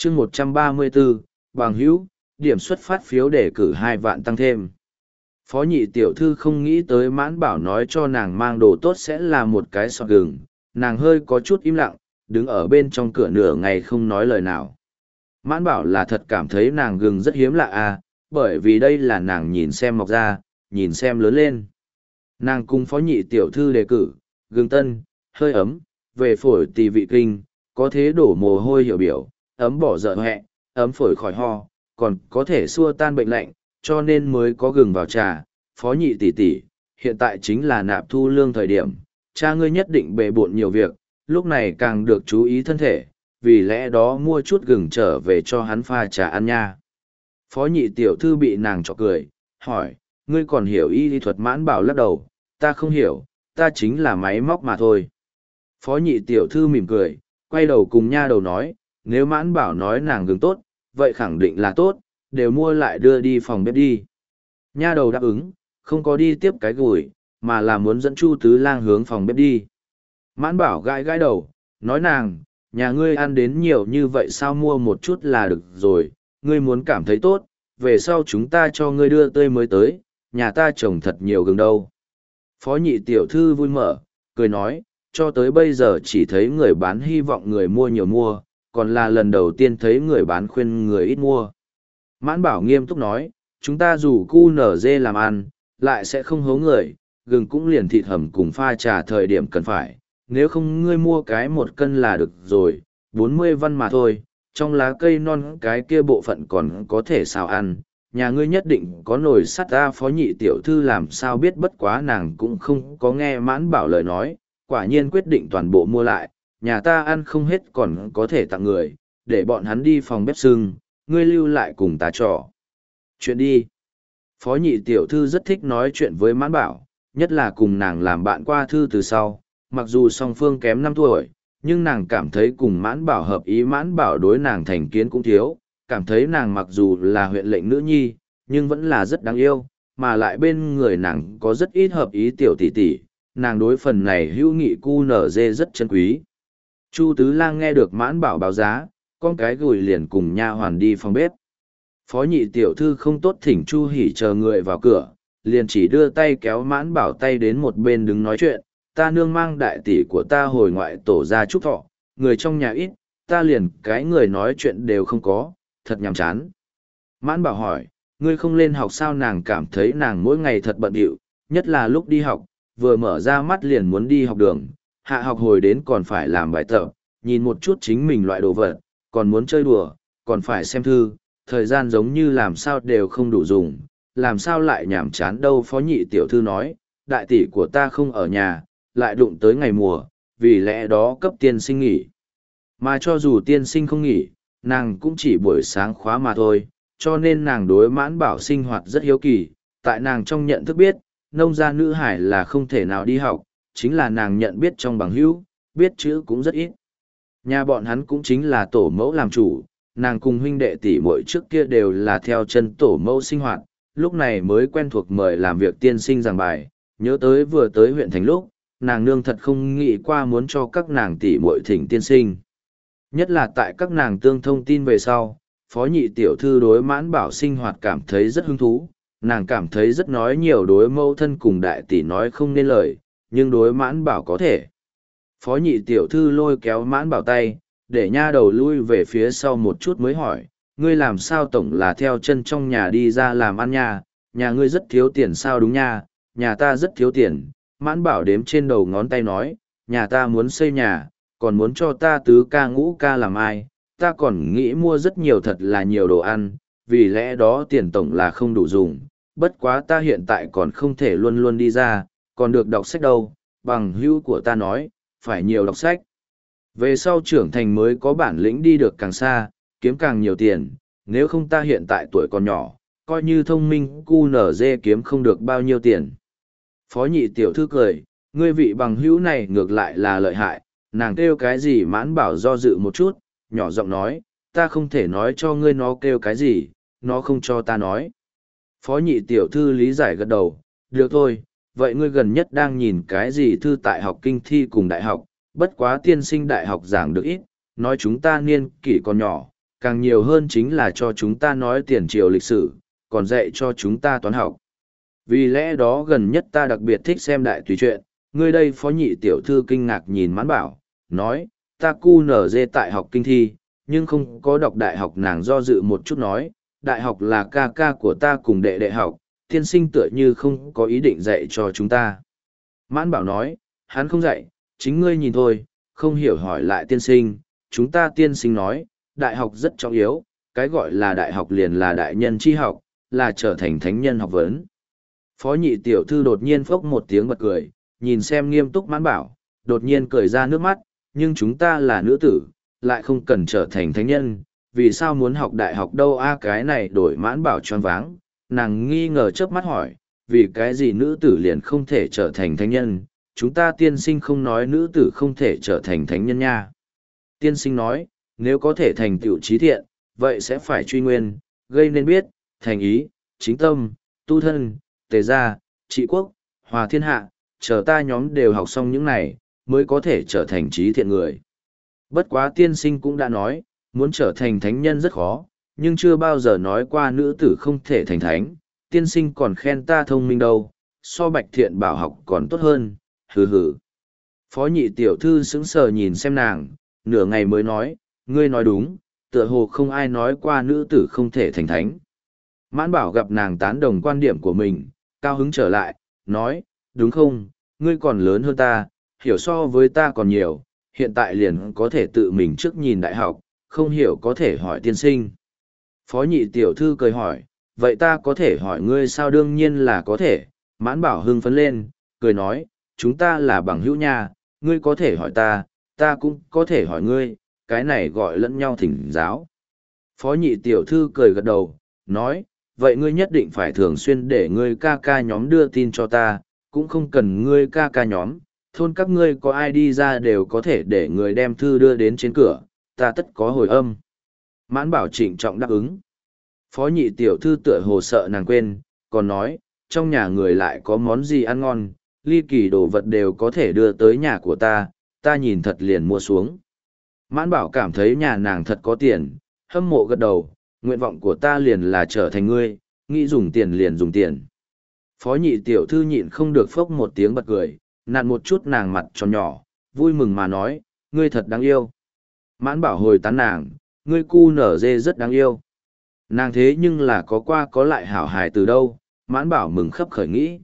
chương 134, bằng hữu, điểm xuất phát phiếu để cử 2 vạn tăng thêm. Phó nhị tiểu thư không nghĩ tới Mãn Bảo nói cho nàng mang đồ tốt sẽ là một cái sọt gừng, nàng hơi có chút im lặng, đứng ở bên trong cửa nửa ngày không nói lời nào. Mãn Bảo là thật cảm thấy nàng gừng rất hiếm lạ à, bởi vì đây là nàng nhìn xem mọc ra, nhìn xem lớn lên. Nàng cùng phó nhị tiểu thư đề cử, gừng tân, hơi ấm, về phổi tỳ vị kinh, có thế đổ mồ hôi hiểu biểu, ấm bỏ dở hẹ, ấm phổi khỏi ho, còn có thể xua tan bệnh lạnh, cho nên mới có gừng vào trà. Phó nhị tỷ tỷ, hiện tại chính là nạp thu lương thời điểm, cha ngươi nhất định bề bộn nhiều việc, lúc này càng được chú ý thân thể, vì lẽ đó mua chút gừng trở về cho hắn pha trà ăn nha. Phó nhị tiểu thư bị nàng chọc cười, hỏi, ngươi còn hiểu y lý thuật? Mãn Bảo lắc đầu, ta không hiểu, ta chính là máy móc mà thôi. Phó nhị tiểu thư mỉm cười, quay đầu cùng nha đầu nói, nếu Mãn Bảo nói nàng gừng tốt, vậy khẳng định là tốt, đều mua lại đưa đi phòng bếp đi. Nha đầu đáp ứng, không có đi tiếp cái gùi, mà là muốn dẫn Chu Tứ Lang hướng phòng bếp đi. Mãn Bảo gãi gãi đầu, nói nàng, nhà ngươi ăn đến nhiều như vậy sao mua một chút là được rồi, ngươi muốn cảm thấy tốt, về sau chúng ta cho ngươi đưa tươi mới tới, nhà ta trồng thật nhiều gừng đâu. Phó nhị tiểu thư vui mở, cười nói, cho tới bây giờ chỉ thấy người bán hy vọng người mua nhiều mua, còn là lần đầu tiên thấy người bán khuyên người ít mua. Mãn Bảo nghiêm túc nói, chúng ta dù cu nở dê làm ăn, lại sẽ không hố người, gừng cũng liền thịt hầm cùng pha trà thời điểm cần phải, nếu không ngươi mua cái 1 cân là được rồi, 40 văn mà thôi, trong lá cây non cái kia bộ phận còn có thể xào ăn, nhà ngươi nhất định có nồi sắt ta. Phó nhị tiểu thư làm sao biết, bất quá nàng cũng không có nghe Mãn Bảo lời nói, quả nhiên quyết định toàn bộ mua lại, nhà ta ăn không hết còn có thể tặng người, để bọn hắn đi phòng bếp sưng, ngươi lưu lại cùng ta trò chuyện đi. Phó nhị tiểu thư rất thích nói chuyện với Mãn Bảo, nhất là cùng nàng làm bạn qua thư từ sau, mặc dù song phương kém 5 tuổi, nhưng nàng cảm thấy cùng Mãn Bảo hợp ý. Mãn Bảo đối nàng thành kiến cũng thiếu, cảm thấy nàng mặc dù là huyện lệnh nữ nhi, nhưng vẫn là rất đáng yêu, mà lại bên người nàng có rất ít hợp ý tiểu tỷ tỷ, nàng đối phần này hữu nghị cu nở dê rất chân quý. Chu Tứ Lang nghe được Mãn Bảo báo giá, con cái gùi liền cùng nha hoàn đi phòng bếp. Phó nhị tiểu thư không tốt thỉnh Chu Hỉ chờ người vào cửa, liền chỉ đưa tay kéo Mãn Bảo tay đến một bên đứng nói chuyện, ta nương mang đại tỷ của ta hồi ngoại tổ ra chúc thọ, người trong nhà ít, ta liền cái người nói chuyện đều không có, thật nhàm chán. Mãn Bảo hỏi, ngươi không lên học sao? Nàng cảm thấy nàng mỗi ngày thật bận rộn, nhất là lúc đi học, vừa mở ra mắt liền muốn đi học đường, hạ học hồi đến còn phải làm bài tập, nhìn một chút chính mình loại đồ vật, còn muốn chơi đùa, còn phải xem thư, thời gian giống như làm sao đều không đủ dùng, làm sao lại nhàm chán đâu. Phó nhị tiểu thư nói, đại tỷ của ta không ở nhà, lại đụng tới ngày mùa, vì lẽ đó cấp tiên sinh nghỉ. Mà cho dù tiên sinh không nghỉ, nàng cũng chỉ buổi sáng khóa mà thôi, cho nên nàng đối Mãn Bảo sinh hoạt rất hiếu kỳ. Tại nàng trong nhận thức biết, nông gia nữ hải là không thể nào đi học, chính là nàng nhận biết trong bằng hữu, biết chữ cũng rất ít. Nhà bọn hắn cũng chính là tổ mẫu làm chủ, nàng cùng huynh đệ tỷ muội trước kia đều là theo chân tổ mẫu sinh hoạt, lúc này mới quen thuộc mời làm việc tiên sinh giảng bài. Nhớ tới vừa tới huyện thành lúc, nàng nương thật không nghĩ qua muốn cho các nàng tỷ muội thỉnh tiên sinh. Nhất là tại các nàng tương thông tin về sau, Phó nhị tiểu thư đối Mãn Bảo sinh hoạt cảm thấy rất hứng thú, nàng cảm thấy rất nói nhiều đối mẫu thân cùng đại tỷ nói không nên lời, nhưng đối Mãn Bảo có thể. Phó nhị tiểu thư lôi kéo Mãn Bảo tay, để nha đầu lui về phía sau một chút mới hỏi, ngươi làm sao tổng là theo chân trong nhà đi ra làm ăn nha, nhà ngươi rất thiếu tiền sao? Đúng nha, nhà ta rất thiếu tiền. Mãn Bảo đếm trên đầu ngón tay nói, nhà ta muốn xây nhà, còn muốn cho ta tứ ca ngũ ca làm ai, ta còn nghĩ mua rất nhiều, thật là nhiều đồ ăn, vì lẽ đó tiền tổng là không đủ dùng, bất quá ta hiện tại còn không thể luôn luôn đi ra, còn được đọc sách đâu, bằng hữu của ta nói, phải nhiều đọc sách. Về sau trưởng thành mới có bản lĩnh đi được càng xa, kiếm càng nhiều tiền, nếu không ta hiện tại tuổi còn nhỏ, coi như thông minh cu nở dê kiếm không được bao nhiêu tiền. Phó nhị tiểu thư cười, ngươi vị bằng hữu này ngược lại là lợi hại, nàng kêu cái gì? Mãn Bảo do dự một chút, nhỏ giọng nói, ta không thể nói cho ngươi nó kêu cái gì, nó không cho ta nói. Phó nhị tiểu thư lý giải gật đầu, được thôi, vậy ngươi gần nhất đang nhìn cái gì thư? Tại học kinh thi cùng đại học, bất quá tiên sinh đại học giảng được ít, nói chúng ta niên kỷ còn nhỏ, càng nhiều hơn chính là cho chúng ta nói tiền triều lịch sử, còn dạy cho chúng ta toán học. Vì lẽ đó gần nhất ta đặc biệt thích xem đại tùy truyện, ngươi đây phó nhị tiểu thư kinh ngạc nhìn Mãn Bảo, nói, ta cu nở dê tại học kinh thi, nhưng không có đọc đại học. Nàng do dự một chút nói, đại học là ca ca của ta cùng đệ đệ học, tiên sinh tựa như không có ý định dạy cho chúng ta. Mãn Bảo nói, hắn không dạy, chính ngươi nhìn thôi, không hiểu hỏi lại tiên sinh, chúng ta tiên sinh nói, đại học rất trọng yếu, cái gọi là đại học liền là đại nhân tri học, là trở thành thánh nhân học vấn. Phó nhị tiểu thư đột nhiên phốc một tiếng bật cười, nhìn xem nghiêm túc Mãn Bảo, đột nhiên cười ra nước mắt, nhưng chúng ta là nữ tử, lại không cần trở thành thánh nhân, vì sao muốn học đại học đâu a? Cái này đổi Mãn Bảo choáng váng, nàng nghi ngờ chớp mắt hỏi, vì cái gì nữ tử liền không thể trở thành thánh nhân, chúng ta tiên sinh không nói nữ tử không thể trở thành thánh nhân nha. Tiên sinh nói, nếu có thể thành tựu trí thiện, vậy sẽ phải truy nguyên, gây nên biết, thành ý, chính tâm, tu thân, tề gia, trị quốc, hòa thiên hạ, chờ ta nhóm đều học xong những này, mới có thể trở thành trí thiện người. Bất quá tiên sinh cũng đã nói, muốn trở thành thánh nhân rất khó, nhưng chưa bao giờ nói qua nữ tử không thể thành thánh, tiên sinh còn khen ta thông minh đâu, so Bạch Thiện Bảo học còn tốt hơn, hừ hừ. Phó nhị tiểu thư sững sờ nhìn xem nàng, nửa ngày mới nói, ngươi nói đúng, tựa hồ không ai nói qua nữ tử không thể thành thánh. Mãn Bảo gặp nàng tán đồng quan điểm của mình, cao hứng trở lại, nói, đúng không, ngươi còn lớn hơn ta, hiểu so với ta còn nhiều, hiện tại liền có thể tự mình trước nhìn đại học, không hiểu có thể hỏi tiên sinh. Phó nhị tiểu thư cười hỏi, vậy ta có thể hỏi ngươi sao? Đương nhiên là có thể. Mãn Bảo hưng phấn lên, cười nói, chúng ta là bằng hữu nha, ngươi có thể hỏi ta, ta cũng có thể hỏi ngươi, cái này gọi lẫn nhau thỉnh giáo. Phó nhị tiểu thư cười gật đầu, nói, vậy ngươi nhất định phải thường xuyên để ngươi ca ca nhóm đưa tin cho ta, cũng không cần ngươi ca ca nhóm, thôn các ngươi có ai đi ra đều có thể để người đem thư đưa đến trên cửa, ta tất có hồi âm. Mãn Bảo trịnh trọng đáp ứng. Phó nhị tiểu thư tựa hồ sợ nàng quên, còn nói, trong nhà người lại có món gì ăn ngon, ly kỳ đồ vật đều có thể đưa tới nhà của ta nhìn thật liền mua xuống. Mãn Bảo cảm thấy nhà nàng thật có tiền, hâm mộ gật đầu, nguyện vọng của ta liền là trở thành ngươi, nghĩ dùng tiền liền dùng tiền. Phó nhị tiểu thư nhịn không được phốc một tiếng bật cười, nặn một chút nàng mặt tròn nhỏ, vui mừng mà nói, ngươi thật đáng yêu. Mãn Bảo hồi tán nàng, ngươi cu nở dê rất đáng yêu. Nàng thế nhưng là có qua có lại hảo hài từ đâu, Mãn Bảo mừng khấp khởi nghĩ.